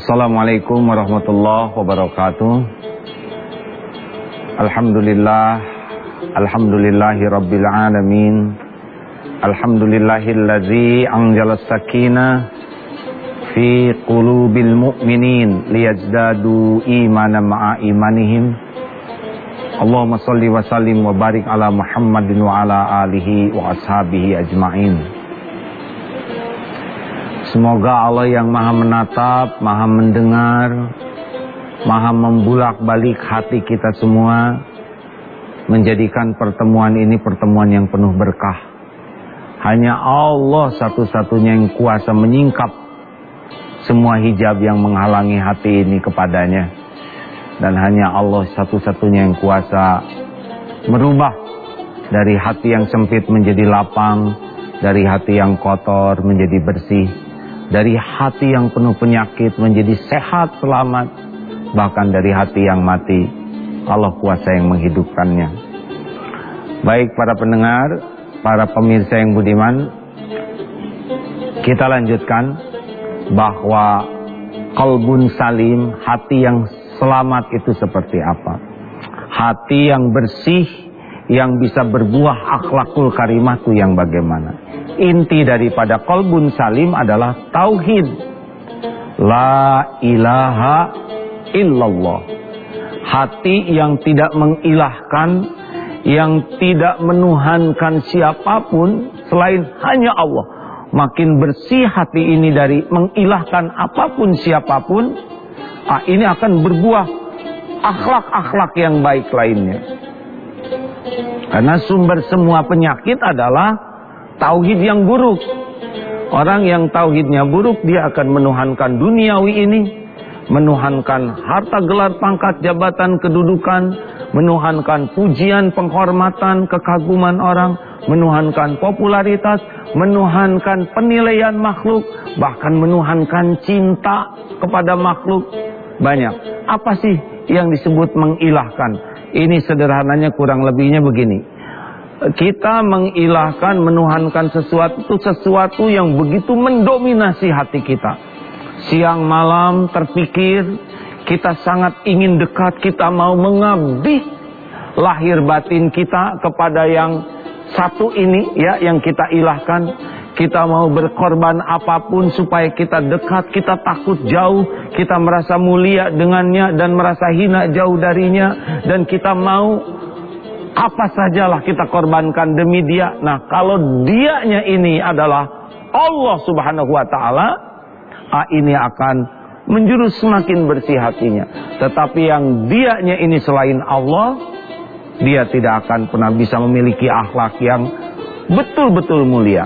Assalamualaikum warahmatullahi wabarakatuh. Alhamdulillahi rabbil alamin. Alhamdulillahilladzi anzalas sakinah fi qulubil mu'minin liyazdadu imanan ma'a imanihim. Allahumma shalli wa sallim wa barik ala Muhammadin wa ala alihi wa ashabihi ajma'in. Semoga Allah yang maha menatap, maha mendengar, maha membulak-balik hati kita semua, menjadikan pertemuan ini pertemuan yang penuh berkah. Hanya Allah satu-satunya yang kuasa menyingkap semua hijab yang menghalangi hati ini kepadanya. Dan hanya Allah satu-satunya yang kuasa merubah dari hati yang sempit menjadi lapang, dari hati yang kotor menjadi bersih, dari hati yang penuh penyakit menjadi sehat, selamat. Bahkan dari hati yang mati, Allah kuasa yang menghidupkannya. Baik para pendengar, para pemirsa yang budiman, kita lanjutkan bahwa qalbun salim, hati yang selamat itu seperti apa. Hati yang bersih, yang bisa berbuah akhlakul karimah itu yang bagaimana. Inti daripada qalbun salim adalah tauhid. La ilaha illallah. Hati yang tidak mengilahkan, yang tidak menuhankan siapapun selain hanya Allah. Makin bersih hati ini dari mengilahkan apapun siapapun, ini akan berbuah akhlak-akhlak yang baik lainnya. Karena sumber semua penyakit adalah tauhid yang buruk. Orang yang tauhidnya buruk, dia akan menuhankan duniawi ini, menuhankan harta, gelar, pangkat, jabatan, kedudukan, menuhankan pujian, penghormatan, kekaguman orang, menuhankan popularitas, menuhankan penilaian makhluk, bahkan menuhankan cinta kepada makhluk. Banyak. Apa sih yang disebut mengilahkan? Ini sederhananya kurang lebihnya begini. Kita mengilahkan, menuhankan sesuatu yang begitu mendominasi hati kita. Siang malam terpikir, kita sangat ingin dekat, kita mau mengabdi lahir batin kita kepada yang satu ini, ya, yang kita ilahkan. Kita mau berkorban apapun supaya kita dekat, kita takut jauh, kita merasa mulia dengannya dan merasa hina jauh darinya, dan kita mau apa sajalah kita korbankan demi dia. Nah, kalau dianya ini adalah Allah subhanahu wa ta'ala, ini akan menjurus semakin bersih hatinya. Tetapi yang dianya ini selain Allah, dia tidak akan pernah bisa memiliki akhlak yang betul-betul mulia.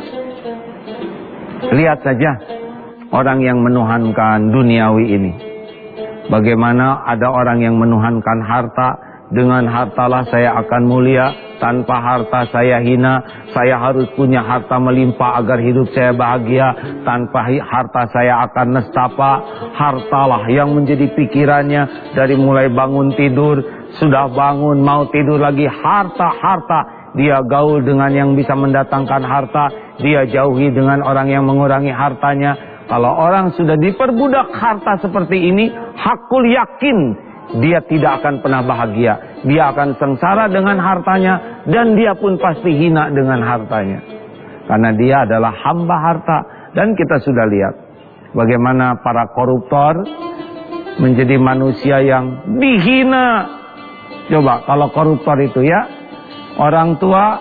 Lihat saja orang yang menuhankan duniawi ini. Bagaimana ada orang yang menuhankan harta. Dengan hartalah saya akan mulia, tanpa harta saya hina. Saya harus punya harta melimpah agar hidup saya bahagia. Tanpa harta saya akan nestapa. Hartalah yang menjadi pikirannya dari mulai bangun tidur, sudah bangun mau tidur lagi, harta. Dia gaul dengan yang bisa mendatangkan harta, dia jauhi dengan orang yang mengurangi hartanya. Kalau orang sudah diperbudak harta seperti ini, hakul yakin dia tidak akan pernah bahagia. Dia akan sengsara dengan hartanya, dan dia pun pasti hina dengan hartanya. Karena dia adalah hamba harta. Dan kita sudah lihat bagaimana para koruptor menjadi manusia yang dihina. Coba kalau koruptor itu, ya, orang tua,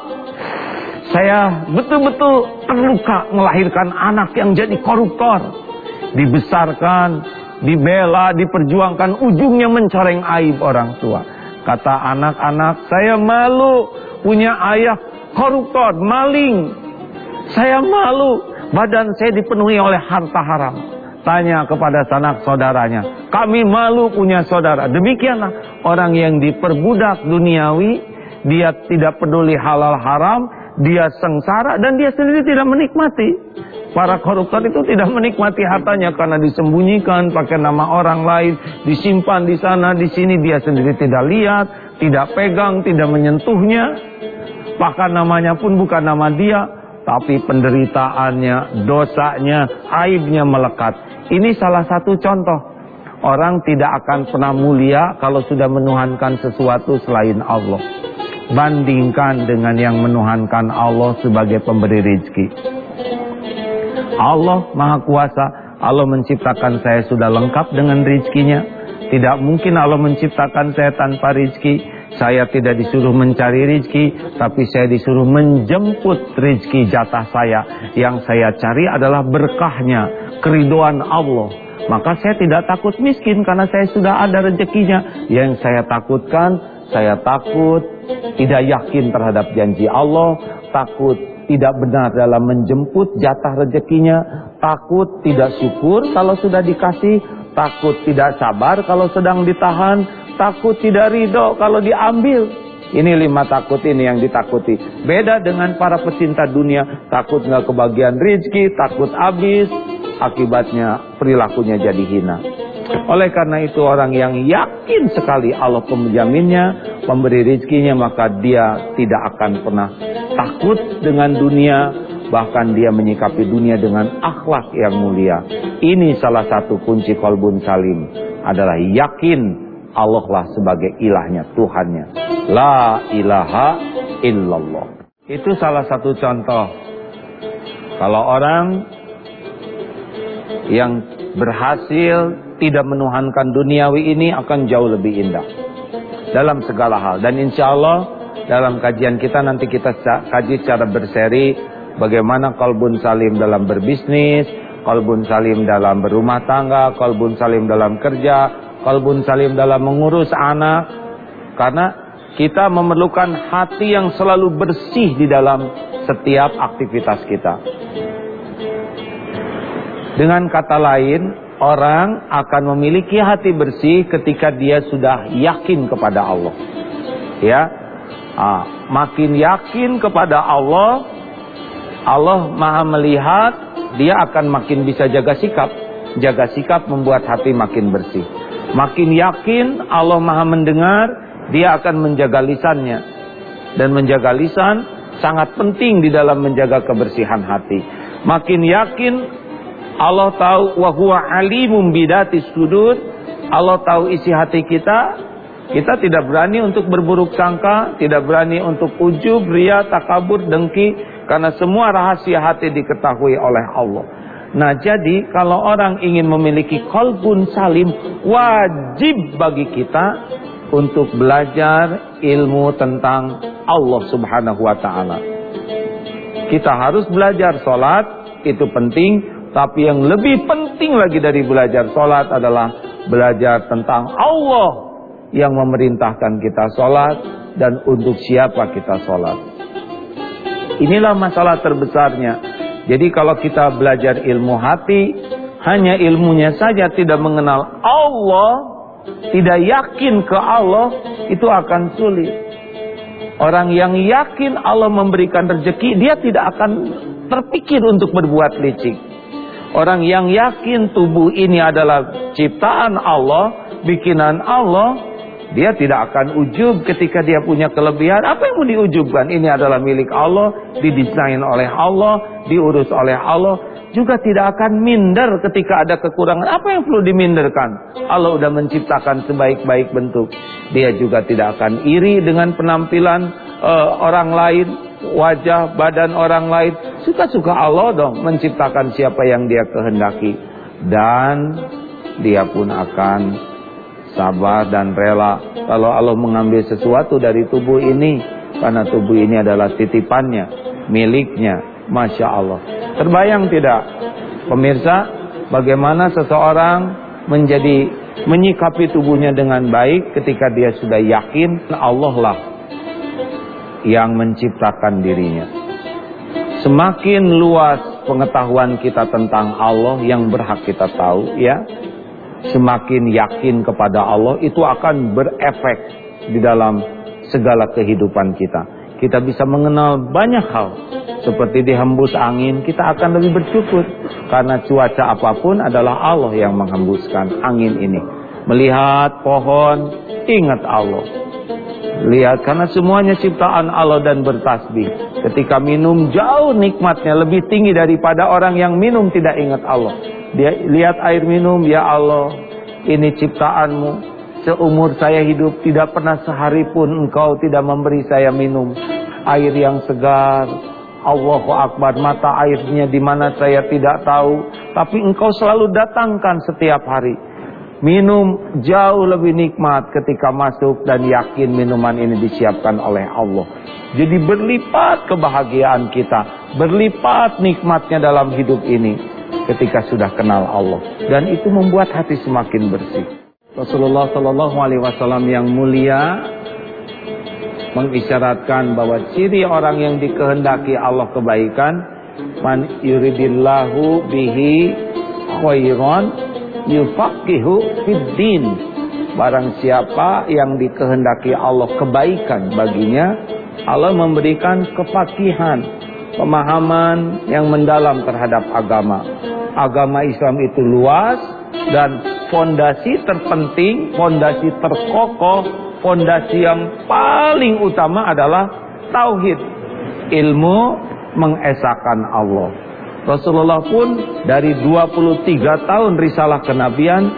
saya betul-betul terluka melahirkan anak yang jadi koruptor. Dibesarkan, dibela, diperjuangkan, ujungnya mencoreng aib orang tua. Kata anak-anak, saya malu punya ayah koruptor, maling. Saya malu, badan saya dipenuhi oleh harta haram. Tanya kepada sanak saudaranya, kami malu punya saudara. Demikianlah orang yang diperbudak duniawi, dia tidak peduli halal haram, dia sengsara dan dia sendiri tidak menikmati. Para koruptor itu tidak menikmati hartanya karena disembunyikan pakai nama orang lain, disimpan di sana di sini, dia sendiri tidak lihat, tidak pegang, tidak menyentuhnya. Bahkan namanya pun bukan nama dia, tapi penderitaannya, dosanya, aibnya melekat. Ini salah satu contoh Orang tidak akan pernah mulia kalau sudah menuhankan sesuatu selain Allah. Bandingkan dengan yang menuhankan Allah sebagai pemberi rezeki. Allah Maha Kuasa. Allah menciptakan saya sudah lengkap dengan rezekinya. Tidak mungkin Allah menciptakan saya tanpa rezeki. Saya tidak disuruh mencari rezeki, tapi saya disuruh menjemput rezeki jatah saya. Yang saya cari adalah berkahnya, keridhaan Allah. Maka saya tidak takut miskin karena saya sudah ada rezekinya. Yang saya takutkan, saya takut tidak yakin terhadap janji Allah, takut tidak benar dalam menjemput jatah rezekinya, takut tidak syukur kalau sudah dikasih, takut tidak sabar kalau sedang ditahan, takut tidak ridho kalau diambil. Ini 5 takut ini yang ditakuti. Beda dengan para pecinta dunia, takut nggak kebagian rezeki, takut habis, akibatnya perilakunya jadi hina. Oleh karena itu orang yang yakin sekali Allah penjaminnya, pemberi rezekinya, maka dia tidak akan pernah takut dengan dunia. Bahkan dia menyikapi dunia dengan akhlak yang mulia. Ini salah satu kunci qalbun salim, adalah yakin Allah lah sebagai ilahnya, Tuhannya. La ilaha illallah. Itu salah satu contoh. Kalau orang yang berhasil tidak menuhankan duniawi ini akan jauh lebih indah dalam segala hal. Dan insya Allah dalam kajian kita nanti kita kaji secara berseri bagaimana qalbun salim dalam berbisnis, qalbun salim dalam berumah tangga, qalbun salim dalam kerja, qalbun salim dalam mengurus anak. Karena kita memerlukan hati yang selalu bersih di dalam setiap aktivitas kita. Dengan kata lain, orang akan memiliki hati bersih ketika dia sudah yakin kepada Allah. Ya, makin yakin kepada Allah, Allah Maha melihat, dia akan makin bisa jaga sikap. Jaga sikap membuat hati makin bersih. Makin yakin Allah Maha mendengar, dia akan menjaga lisannya. Dan menjaga lisan sangat penting di dalam menjaga kebersihan hati. Makin yakin Allah tahu, wa huwa alimun bidatis sudur. Allah tahu isi hati kita. Kita tidak berani untuk berburuk sangka, tidak berani untuk ujub, riya, takabur, dengki, karena semua rahasia hati diketahui oleh Allah. Nah, jadi kalau orang ingin memiliki qalbun salim, wajib bagi kita untuk belajar ilmu tentang Allah Subhanahu wa taala. Kita harus belajar salat, itu penting. Tapi yang lebih penting lagi dari belajar sholat adalah belajar tentang Allah yang memerintahkan kita sholat dan untuk siapa kita sholat. Inilah masalah terbesarnya. Jadi kalau kita belajar ilmu hati, hanya ilmunya saja tidak mengenal Allah, tidak yakin ke Allah, itu akan sulit. Orang yang yakin Allah memberikan rezeki, dia tidak akan terpikir untuk berbuat licik. Orang yang yakin tubuh ini adalah ciptaan Allah, bikinan Allah, dia tidak akan ujub ketika dia punya kelebihan. Apa yang mau diujubkan? Ini adalah milik Allah, didesain oleh Allah, diurus oleh Allah. Juga tidak akan minder ketika ada kekurangan. Apa yang perlu diminderkan? Allah sudah menciptakan sebaik-baik bentuk. Dia juga tidak akan iri dengan penampilan orang lain, wajah, badan orang lain. Suka-suka Allah dong menciptakan siapa yang dia kehendaki. Dan dia pun akan sabar dan rela kalau Allah mengambil sesuatu dari tubuh ini, karena tubuh ini adalah titipannya, miliknya. Masya Allah. Terbayang tidak pemirsa, bagaimana seseorang menyikapi tubuhnya dengan baik ketika dia sudah yakin Allah lah yang menciptakan dirinya. Semakin luas pengetahuan kita tentang Allah yang berhak kita tahu, ya, semakin yakin kepada Allah, itu akan berefek di dalam segala kehidupan kita. Kita bisa mengenal banyak hal. Seperti dihembus angin, kita akan lebih bersyukur. Karena cuaca apapun adalah Allah yang menghembuskan angin ini. Melihat pohon, ingat Allah. Lihat, karena semuanya ciptaan Allah dan bertasbih. Ketika minum, jauh nikmatnya, lebih tinggi daripada orang yang minum tidak ingat Allah. Dia lihat air minum, ya Allah, ini ciptaanmu. Seumur saya hidup tidak pernah sehari pun engkau tidak memberi saya minum air yang segar. Allahu Akbar, mata airnya di mana saya tidak tahu, tapi engkau selalu datangkan setiap hari. Minum jauh lebih nikmat ketika masuk dan yakin minuman ini disiapkan oleh Allah. Jadi berlipat kebahagiaan kita, berlipat nikmatnya dalam hidup ini ketika sudah kenal Allah, dan itu membuat hati semakin bersih. Rasulullah SAW yang mulia mengisyaratkan bahwa ciri orang yang dikehendaki Allah kebaikan, man yuridillahu bihi khairan yufaqihu fiddin. Barang siapa yang dikehendaki Allah kebaikan baginya, Allah memberikan kefakihan, pemahaman yang mendalam terhadap agama. Agama Islam itu luas, dan fondasi terpenting, fondasi terkokoh, fondasi yang paling utama adalah tauhid, ilmu mengesahkan Allah. Rasulullah pun dari 23 tahun risalah kenabian,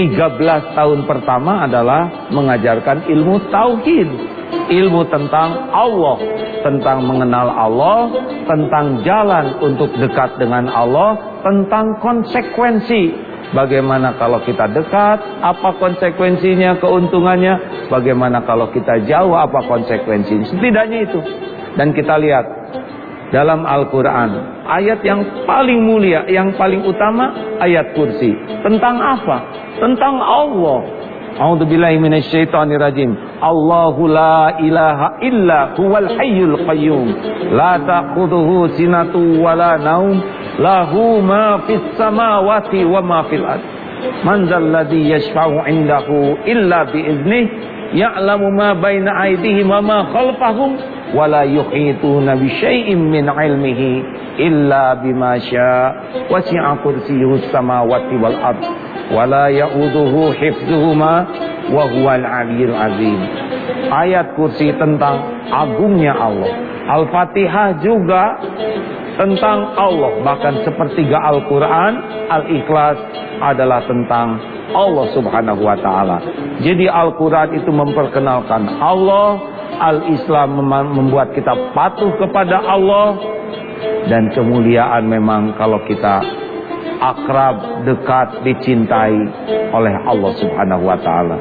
13 tahun pertama adalah mengajarkan ilmu tauhid, ilmu tentang Allah, tentang mengenal Allah, tentang jalan untuk dekat dengan Allah, tentang konsekuensi. Bagaimana kalau kita dekat, apa konsekuensinya, keuntungannya. Bagaimana kalau kita jauh, apa konsekuensinya. Setidaknya itu. Dan kita lihat dalam Al-Quran, ayat yang paling mulia, yang paling utama, ayat kursi. Tentang apa? Tentang Allah. A'udzubillahi minasyaitonirrajim. Allahu la ilaha illa huwal hayyul qayyum, la ta'khudhuhu sinatun wala naum, lahu ma fis samawati wa ma fil ard. Man dzalladzi yashfa'u 'indahu illa bi idznih, ya'lamu ma baina aydihim wa ma khalfahum, wa la yuhituna bi syai'in min 'ilmihi illa bima syaa, wasi'a kursiyyuhus samawati wal ard, wa la ya'uduhu hifdzuhuma wa huwal 'aliyyul 'azim. Ayat kursi tentang agungnya Allah. Al-Fatihah juga tentang Allah. Bahkan sepertiga Al-Quran, Al-Ikhlas adalah tentang Allah subhanahu wa ta'ala. Jadi Al-Quran itu memperkenalkan Allah, Al-Islam membuat kita patuh kepada Allah, dan kemuliaan memang kalau kita akrab, dekat, dicintai oleh Allah subhanahu wa ta'ala.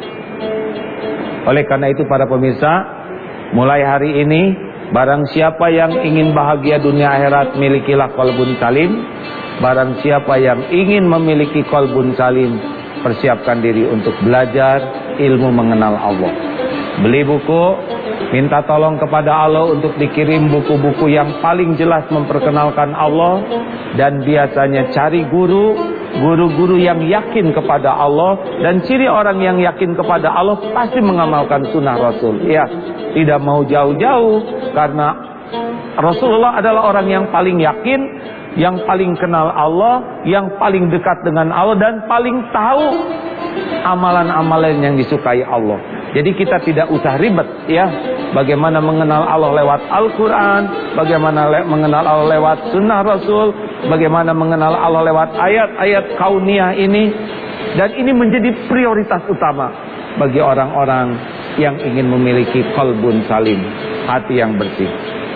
Oleh karena itu para pemirsa, mulai hari ini, barang siapa yang ingin bahagia dunia akhirat, milikilah qalbun salim. Barang siapa yang ingin memiliki qalbun salim, persiapkan diri untuk belajar ilmu mengenal Allah. Beli buku, minta tolong kepada Allah untuk dikirim buku-buku yang paling jelas memperkenalkan Allah. Dan biasanya cari guru-guru yang yakin kepada Allah. Dan ciri orang yang yakin kepada Allah pasti mengamalkan sunnah Rasul. Ya, tidak mau jauh-jauh, karena Rasulullah adalah orang yang paling yakin, yang paling kenal Allah, yang paling dekat dengan Allah, dan paling tahu amalan-amalan yang disukai Allah. Jadi kita tidak usah ribet, ya. Bagaimana mengenal Allah lewat Al-Quran, bagaimana mengenal Allah lewat sunnah Rasul, bagaimana mengenal Allah lewat ayat-ayat kauniyah ini. Dan ini menjadi prioritas utama bagi orang-orang yang ingin memiliki qalbun salim, hati yang bersih.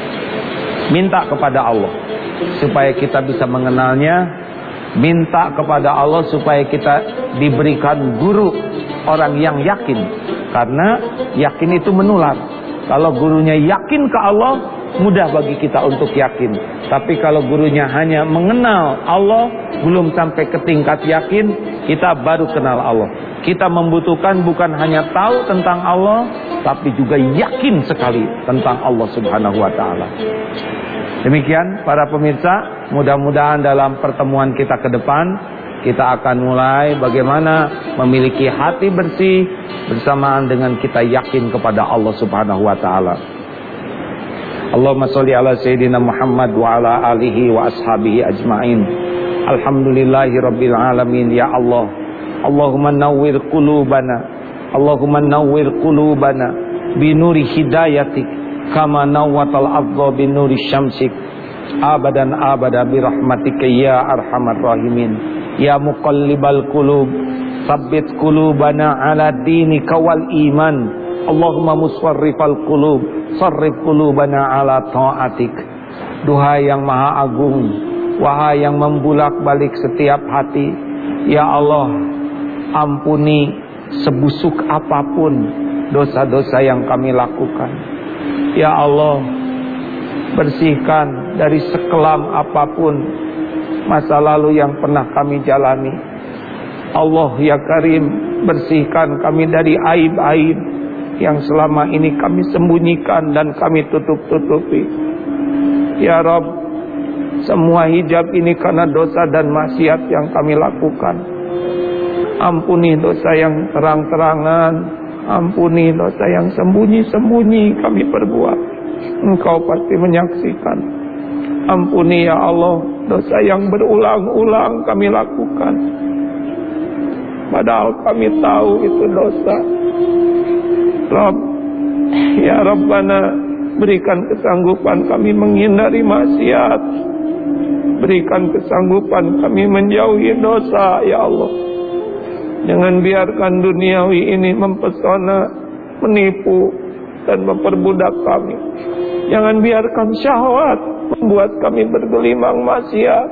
Minta kepada Allah supaya kita bisa mengenalnya. Minta kepada Allah supaya kita diberikan guru, orang yang yakin. Karena yakin itu menular. Kalau gurunya yakin ke Allah, mudah bagi kita untuk yakin. Tapi kalau gurunya hanya mengenal Allah, belum sampai ke tingkat yakin, kita baru kenal Allah. Kita membutuhkan bukan hanya tahu tentang Allah, tapi juga yakin sekali tentang Allah subhanahu wa ta'ala. Demikian para pemirsa, mudah-mudahan dalam pertemuan kita ke depan, kita akan mulai bagaimana memiliki hati bersih bersamaan dengan kita yakin kepada Allah subhanahu wa ta'ala. Allahumma sholli ala Sayyidina Muhammad wa ala alihi wa ashabihi ajma'in. Alhamdulillahi rabbil alamin. Ya Allah, Allahumma nawwir qulubana, Allahumma nawwir qulubana binuri hidayatik, kama nawwatal ardha binuri syamsik, abadan abada birahmatika ya arhamar rahimin. Ya muqallibal qulub, Tsabbit qulubana ala dinika wal iman. Allahumma musarrifal qulub, sarrif qulubana ala ta'atik. Duhai yang maha agung, wahai yang membulak-balik setiap hati, ya Allah, ampuni sebusuk apapun dosa-dosa yang kami lakukan. Ya Allah, bersihkan dari sekelam apapun masa lalu yang pernah kami jalani. Allah ya Karim, bersihkan kami dari aib-aib yang selama ini kami sembunyikan dan kami tutup-tutupi. Ya Rabb, semua hijab ini karena dosa dan maksiat yang kami lakukan. Ampuni dosa yang terang-terangan, ampuni dosa yang sembunyi-sembunyi kami perbuat. Engkau pasti menyaksikan. Ampuni ya Allah dosa yang berulang-ulang kami lakukan, padahal kami tahu itu dosa. Rabb, ya Rabbana, berikan kesanggupan kami menghindari maksiat. Berikan kesanggupan kami menjauhi dosa ya Allah. Jangan biarkan duniawi ini mempesona, menipu dan memperbudak kami. Jangan biarkan syahwat membuat kami bergelimang maksiat.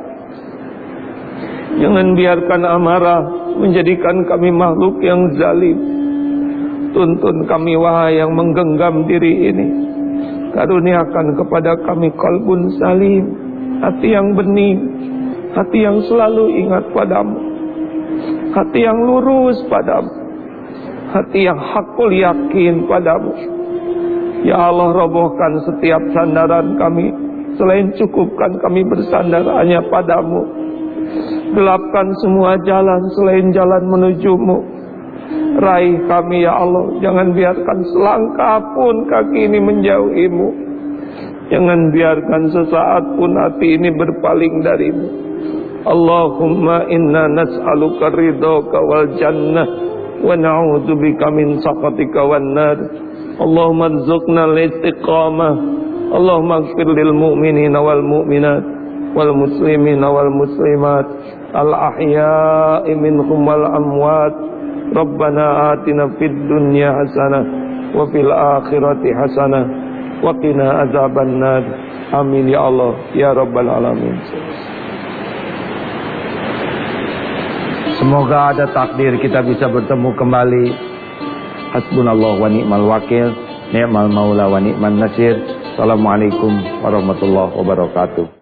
Jangan biarkan amarah menjadikan kami makhluk yang zalim. Tuntun kami wahai yang menggenggam diri ini. Karuniakan kepada kami qalbun salim, hati yang bening, hati yang selalu ingat padamu, hati yang lurus padamu, hati yang hakul yakin padamu. Ya Allah, robohkan setiap sandaran kami, selain cukupkan kami bersandar hanya padamu. Gelapkan semua jalan selain jalan menujumu. Raih kami ya Allah, jangan biarkan selangkah pun kaki ini menjauhimu. Jangan biarkan sesaat pun hati ini berpaling darimu. Allahumma inna nas'aluka ridhaka wal jannah wa na'udzubika min sakhatika wan nar. Allahumma rzuqna al-istiqamah. Allahumma ighfir lil mu'minina wal mu'minat wal muslimina wal muslimat al ahya'i minhum wal amwat. Rabbana atina fid dunya hasanah wa fil akhirati hasanah wa qina azabannar. Amin ya Allah ya rabbal alamin. Semoga ada takdir kita bisa bertemu kembali. Hasbunallah wa ni'mal wakil, ni'mal maula wa ni'man nasir. Assalamualaikum warahmatullahi wabarakatuh.